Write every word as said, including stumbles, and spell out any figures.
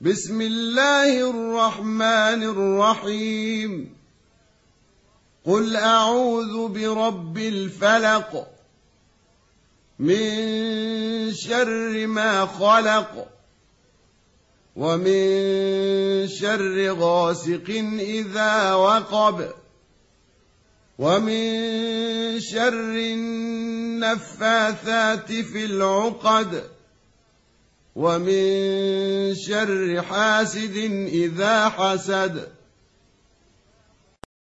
بسم الله الرحمن الرحيم قل أعوذ برب الفلق من شر ما خلق ومن شر غاسق إذا وقب ومن شر النفاثات في العقد ومن شر حاسد إذا حسد